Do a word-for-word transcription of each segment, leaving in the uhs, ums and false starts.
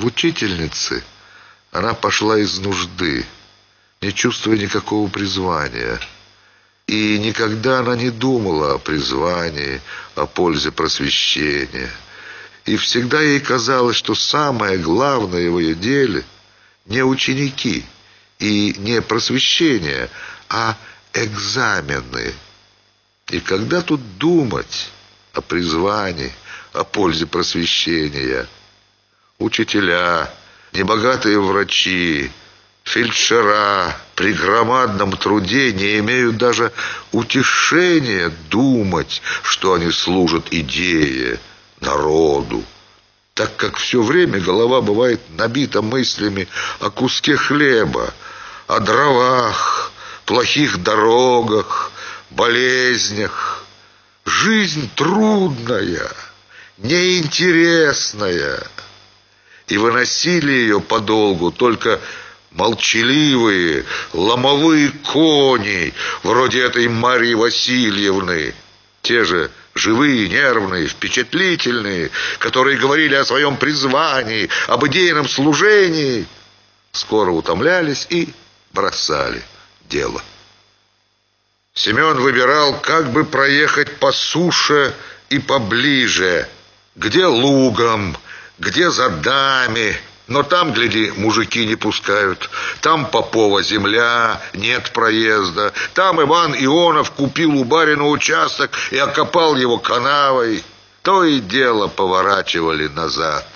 В учительнице она пошла из нужды, не чувствуя никакого призвания. И никогда она не думала о призвании, о пользе просвещения. И всегда ей казалось, что самое главное в ее деле не ученики и не просвещение, а экзамены. И когда тут думать о призвании, о пользе просвещения? Учителя, небогатые врачи, фельдшера при громадном труде не имеют даже утешения думать, что они служат идее, народу, так как все время голова бывает набита мыслями о куске хлеба, о дровах, плохих дорогах, болезнях. Жизнь трудная, неинтересная, и выносили ее подолгу только молчаливые, ломовые кони, вроде этой Марьи Васильевны, те же живые, нервные, впечатлительные, которые говорили о своем призвании, об идейном служении, скоро утомлялись и бросали дело. Семен выбирал, как бы проехать по суше и поближе, где лугом, где за дами. Но там, гляди, мужики не пускают. Там Попова земля, нет проезда. Там Иван Ионов купил у барина участок и окопал его канавой. То и дело поворачивали назад.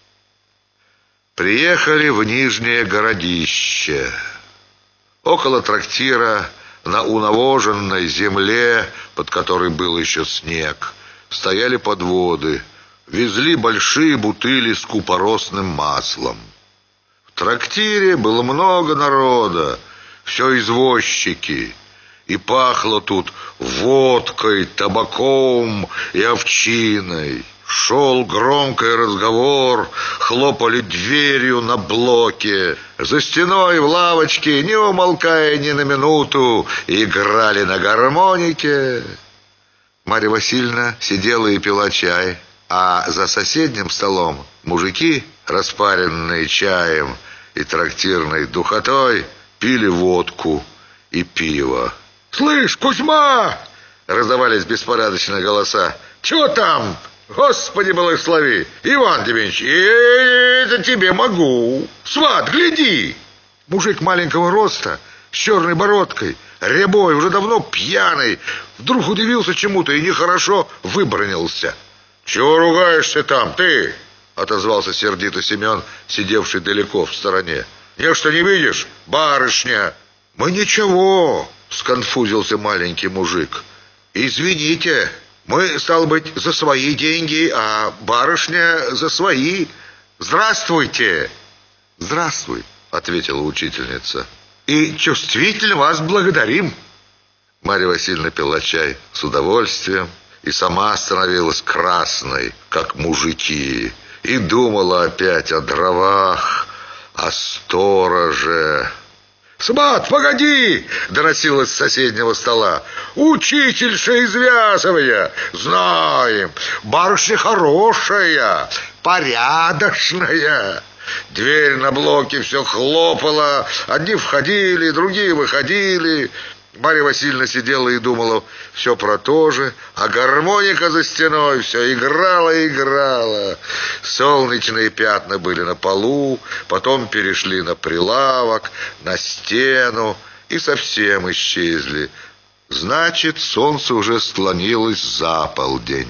Приехали в Нижнее Городище. Около трактира, на унавоженной земле, под которой был еще снег, стояли подводы. Везли большие бутыли с купоросным маслом. В трактире было много народа, все извозчики. И пахло тут водкой, табаком и овчиной. Шел громкий разговор, хлопали дверью на блоке. За стеной в лавочке, не умолкая ни на минуту, играли на гармонике. Марья Васильевна сидела и пила чай, а за соседним столом мужики, распаренные чаем и трактирной духотой, пили водку и пиво. «Слышь, Кузьма!» — раздавались беспорядочные голоса. «Чего там? Господи благослови! Иван Демьянович, это тебе могу! Сват, гляди!» Мужик маленького роста, с черной бородкой, рябой, уже давно пьяный, вдруг удивился чему-то и нехорошо выбранился. «Чего ругаешься там, ты?» — отозвался сердито Семен, сидевший далеко в стороне. «Нечто не видишь, барышня?» «Мы ничего», — сконфузился маленький мужик. «Извините, мы, стало быть, за свои деньги, а барышня за свои. Здравствуйте!» «Здравствуй», — ответила учительница. «И чувствительно вас благодарим». Марья Васильевна пила чай с удовольствием и сама становилась красной, как мужики, и думала опять о дровах, о стороже. «Сват, погоди!» — доносилось с соседнего стола. «Учительша из Вязовая! Знаем! Барышня хорошая, порядочная!» Дверь на блоке все хлопала. Одни входили, другие выходили. Марья Васильевна сидела и думала все про то же, а гармоника за стеной все играла и играла. Солнечные пятна были на полу, потом перешли на прилавок, на стену и совсем исчезли. Значит, солнце уже склонилось за полдень.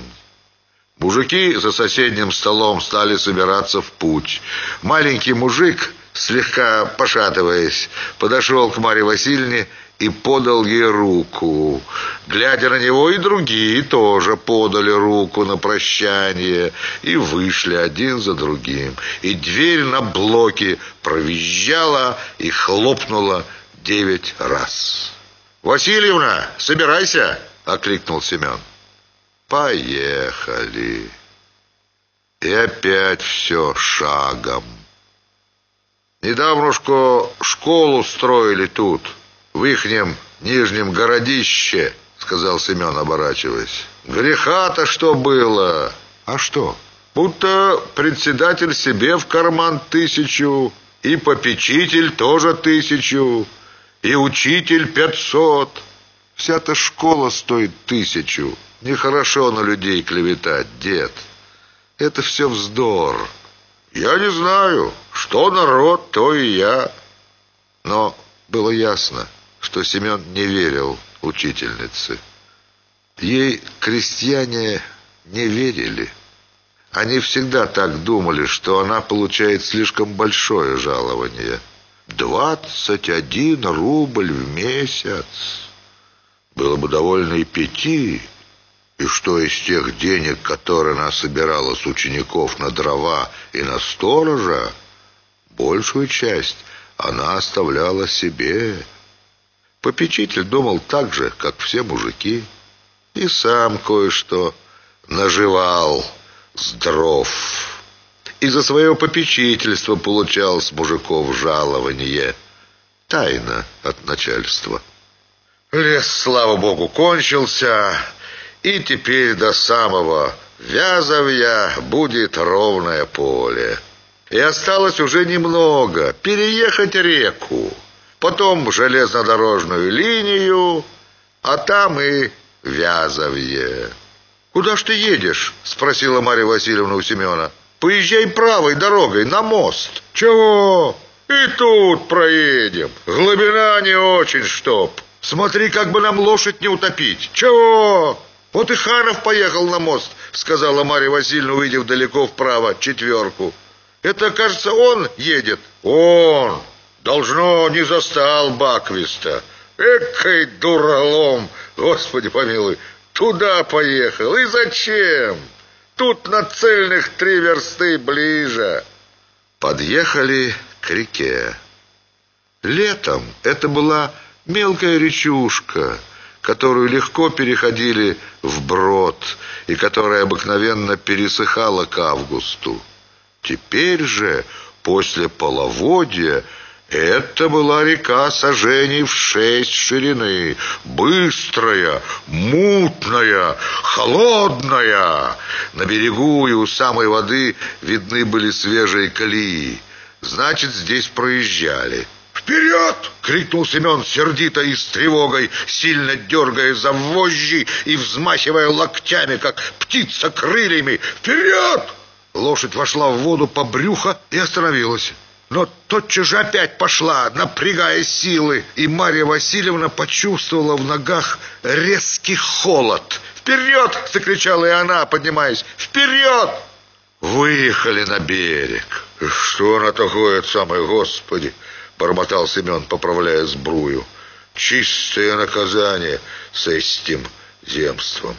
Мужики за соседним столом стали собираться в путь. Маленький мужик, слегка пошатываясь, подошел к Марье Васильевне и подал ей руку. Глядя на него, и другие тоже подали руку на прощание и вышли один за другим. И дверь на блоке провизжала и хлопнула девять раз. «Васильевна, собирайся!» — окликнул Семен. Поехали. И опять все шагом. Недавнушко школу строили тут, в ихнем Нижнем Городище, сказал Семен, оборачиваясь. Греха-то что было? А что? будто председатель себе в карман тысячу, и попечитель тоже тысячу, и учитель пятьсот. Вся-то школа стоит тысячу. Нехорошо на людей клеветать, дед. Это все вздор. Я не знаю, что народ, то и я. Но было ясно, что Семен не верил учительнице. Ей крестьяне не верили. Они всегда так думали, что она получает слишком большое жалование. Двадцать один рубль в месяц. Было бы довольно и пяти. И что из тех денег, которые она собирала с учеников на дрова и на сторожа, большую часть она оставляла себе. Попечитель думал так же, как все мужики, и сам кое-что наживал с дров. И за свое попечительство получал с мужиков жалование, тайно от начальства. Лес, слава богу, кончился, и теперь до самого Вязовья будет ровное поле. И осталось уже немного — переехать реку, потом железнодорожную линию, а там и Вязовье. «Куда ж ты едешь?» — спросила Марья Васильевна у Семена. «Поезжай правой дорогой на мост». «Чего? И тут проедем. Глубина не очень чтоб. Смотри, как бы нам лошадь не утопить». «Чего? Вот и Ханов поехал на мост», — сказала Марья Васильевна, увидев далеко вправо четверку. «Это, кажется, он едет?» «Он! Должно, не застал Баквиста. Экой дуралом, Господи помилуй, туда поехал. И зачем? Тут на цельных три версты ближе». Подъехали к реке. Летом это была мелкая речушка, которую легко переходили вброд и которая обыкновенно пересыхала к августу. Теперь же, после половодья, это была река саженей в шесть ширины, быстрая, мутная, холодная. На берегу и у самой воды видны были свежие колеи. Значит, здесь проезжали. «Вперед!» — крикнул Семен сердито и с тревогой, сильно дергая за вожжи и взмахивая локтями, как птица крыльями. «Вперед!» Лошадь вошла в воду по брюхо и остановилась. Но тотчас же опять пошла, напрягая силы, и Марья Васильевна почувствовала в ногах резкий холод. «Вперед!» — закричала и она, поднимаясь. «Вперед!» Выехали на берег. «Что она такое, самое Господи!» — бормотал Семен, поправляя сбрую. «Чистое наказание с этим земством».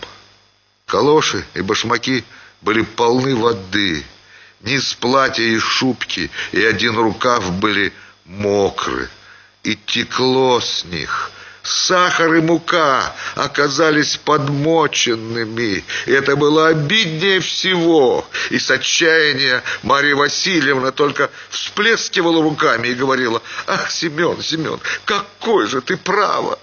Калоши и башмаки были полны воды. Низ платья и шубки и один рукав были мокры, и текло с них. Сахар и мука оказались подмоченными. Это было обиднее всего. И с отчаяния Марья Васильевна только всплескивала руками и говорила: «Ах, Семен, Семен, какой же ты право!»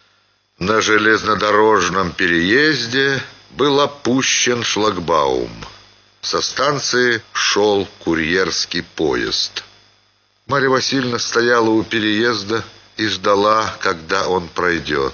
На железнодорожном переезде был опущен шлагбаум. Со станции шел курьерский поезд. Марья Васильевна стояла у переезда и ждала, когда он пройдет,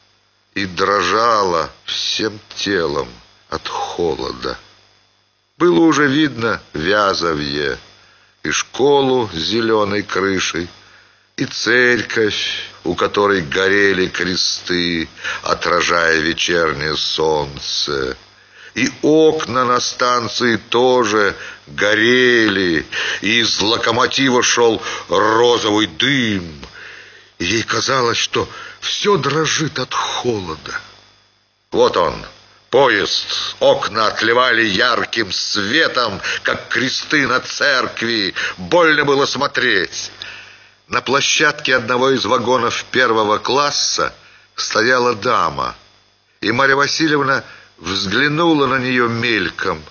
и дрожала всем телом от холода. Было уже видно Вязовье, и школу с зеленой крышей, и церковь, у которой горели кресты, отражая вечернее солнце. И окна на станции тоже горели, и из локомотива шел розовый дым. И ей казалось, что все дрожит от холода. Вот он, поезд. Окна отливали ярким светом, как кресты на церкви. Больно было смотреть. На площадке одного из вагонов первого класса стояла дама, и Марья Васильевна взглянула на нее мельком.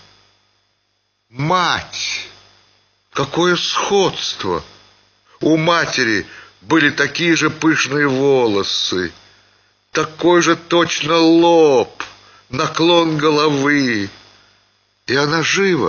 Мать! Какое сходство! У матери были такие же пышные волосы, такой же точно лоб, наклон головы. И она живо,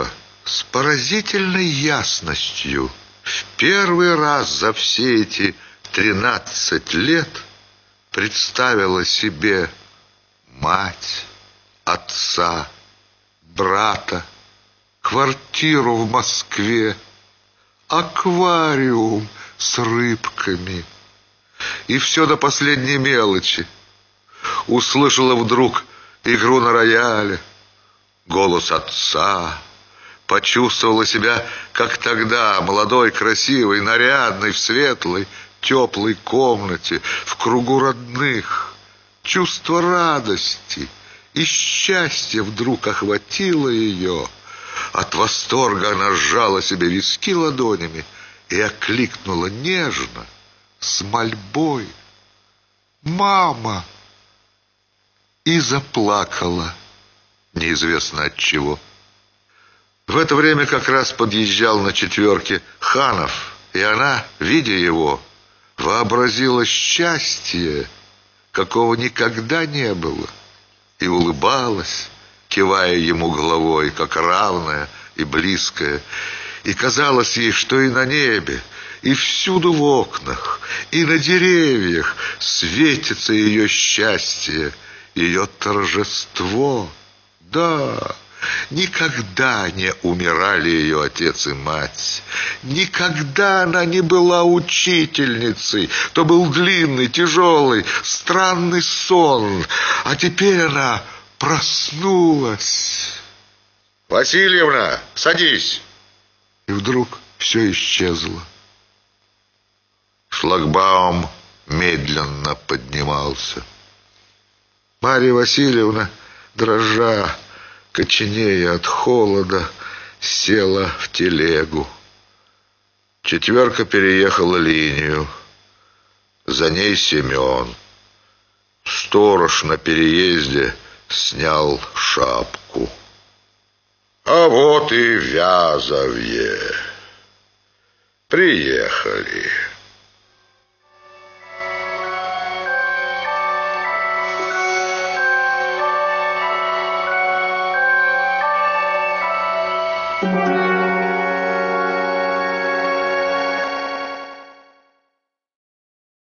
С поразительной ясностью в первый раз за все эти тринадцать лет представила себе мать, отца, брата, квартиру в Москве, аквариум с рыбками. И все до последней мелочи. Услышала вдруг игру на рояле, голос отца, почувствовала себя, как тогда, молодой, красивой, нарядной, в светлой, теплой комнате, в кругу родных. Чувство радости и счастья вдруг охватило ее. От восторга она сжала себе виски ладонями и окликнула нежно, с мольбой: «Мама!» И заплакала, неизвестно от чего. В это время как раз подъезжал на четверке Ханов, и она, видя его, вообразила счастье, какого никогда не было, и улыбалась, кивая ему головой, как равная и близкая. И казалось ей, что и на небе, и всюду в окнах, и на деревьях светится ее счастье, ее торжество. Да, никогда не умирали ее отец и мать. Никогда она не была учительницей. То был длинный, тяжелый, странный сон. А теперь она проснулась. «Васильевна, садись!» И вдруг все исчезло. Шлагбаум медленно поднимался. Марья Васильевна, дрожа, коченея от холода, села в телегу. Четверка переехала линию. За ней Семен. Сторож на переезде снял шапку. А вот и Вязовье. Приехали. Thank you.